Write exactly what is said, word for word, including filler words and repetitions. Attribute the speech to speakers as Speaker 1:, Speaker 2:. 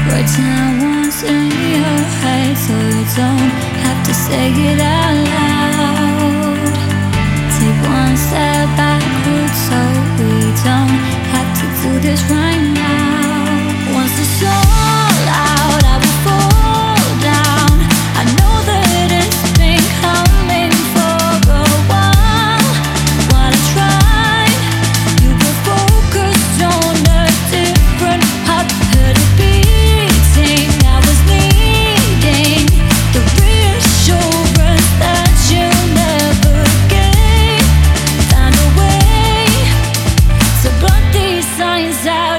Speaker 1: Words not once in your head, so you don't have to say it out loud. Take one step backward, so we don't have to do this right now. Once it's all out, I will fall down. I know that it's been coming for a while. While I tried, you were focused on a different heart. Heard it beating, I was needing the reassurance that you never gave. Find a way to block these signs out.